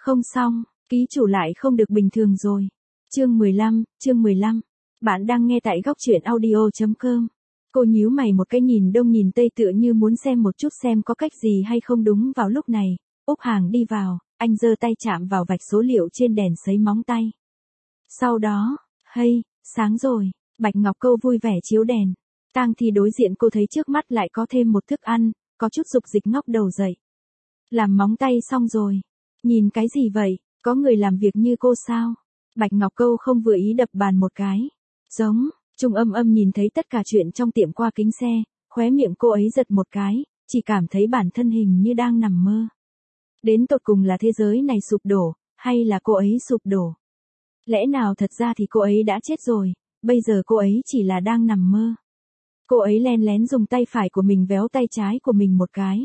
Không xong, ký chủ lại không được bình thường rồi. Chương 15. Bạn đang nghe tại góc truyện audio.com. Cô nhíu mày một cái nhìn đông nhìn tây tựa như muốn xem một chút xem có cách gì hay không. Đúng vào lúc này, Úc Hàng đi vào, anh giơ tay chạm vào vạch số liệu trên đèn sấy móng tay. Sau đó, hey, sáng rồi, Bạch Ngọc Câu vui vẻ chiếu đèn. Tang Thi đối diện cô thấy trước mắt lại có thêm một thức ăn, có chút dục dịch ngóc đầu dậy. Làm móng tay xong rồi. Nhìn cái gì vậy, có người làm việc như cô sao? Bạch Ngọc Câu không vừa ý đập bàn một cái. Giống, Trung Âm Âm nhìn thấy tất cả chuyện trong tiệm qua kính xe, khóe miệng cô ấy giật một cái, chỉ cảm thấy bản thân hình như đang nằm mơ. Đến tột cùng là thế giới này sụp đổ, hay là cô ấy sụp đổ? Lẽ nào thật ra thì cô ấy đã chết rồi, bây giờ cô ấy chỉ là đang nằm mơ. Cô ấy len lén dùng tay phải của mình véo tay trái của mình một cái.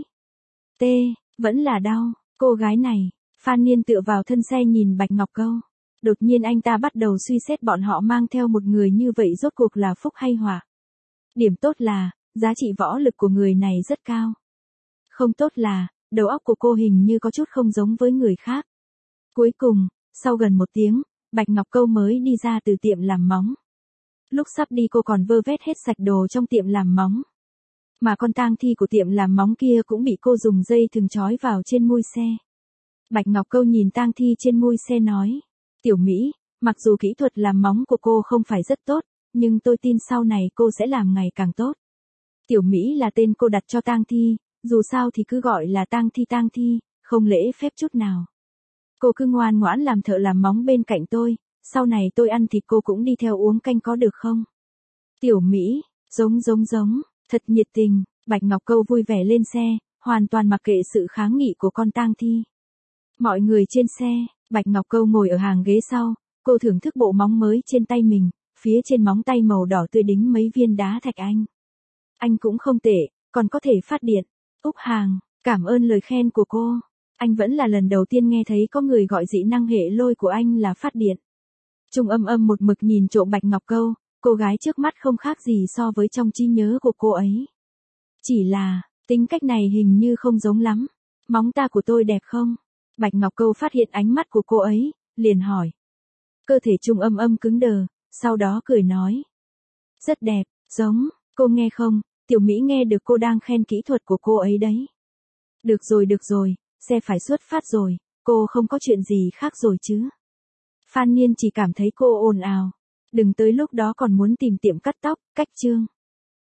Vẫn là đau, cô gái này. Phan Niên tựa vào thân xe nhìn Bạch Ngọc Câu. Đột nhiên anh ta bắt đầu suy xét bọn họ mang theo một người như vậy rốt cuộc là phúc hay họa. Điểm tốt là, giá trị võ lực của người này rất cao. Không tốt là, đầu óc của cô hình như có chút không giống với người khác. Cuối cùng, sau gần 1 tiếng, Bạch Ngọc Câu mới đi ra từ tiệm làm móng. Lúc sắp đi cô còn vơ vét hết sạch đồ trong tiệm làm móng. Mà con tang thi của tiệm làm móng kia cũng bị cô dùng dây thừng trói vào trên mui xe. Bạch Ngọc Câu nhìn tang thi trên mui xe nói. Tiểu Mỹ, mặc dù kỹ thuật làm móng của cô không phải rất tốt, nhưng tôi tin sau này cô sẽ làm ngày càng tốt. Tiểu Mỹ là tên cô đặt cho tang thi, dù sao thì cứ gọi là tang thi, không lễ phép chút nào. Cô cứ ngoan ngoãn làm thợ làm móng bên cạnh tôi, sau này tôi ăn thịt cô cũng đi theo uống canh có được không? Tiểu Mỹ, giống, thật nhiệt tình. Bạch Ngọc Câu vui vẻ lên xe, hoàn toàn mặc kệ sự kháng nghị của con tang thi. Mọi người trên xe, Bạch Ngọc Câu ngồi ở hàng ghế sau, cô thưởng thức bộ móng mới trên tay mình, phía trên móng tay màu đỏ tươi đính mấy viên đá thạch anh. Anh cũng không tệ, còn có thể phát điện. Úc Hàng, cảm ơn lời khen của cô. Anh vẫn là lần đầu tiên nghe thấy có người gọi dị năng hệ lôi của anh là phát điện. Trung Âm Âm một mực nhìn trộm Bạch Ngọc Câu, cô gái trước mắt không khác gì so với trong trí nhớ của cô ấy. Chỉ là, tính cách này hình như không giống lắm. Móng ta của tôi đẹp không? Bạch Ngọc Câu phát hiện ánh mắt của cô ấy, liền hỏi. Cơ thể Trung Âm Âm cứng đờ, sau đó cười nói. Rất đẹp, giống, cô nghe không, Tiểu Mỹ nghe được cô đang khen kỹ thuật của cô ấy đấy. Được rồi, xe phải xuất phát rồi, cô không có chuyện gì khác rồi chứ? Phan Niên chỉ cảm thấy cô ồn ào. Đừng tới lúc đó còn muốn tìm tiệm cắt tóc, cách chương.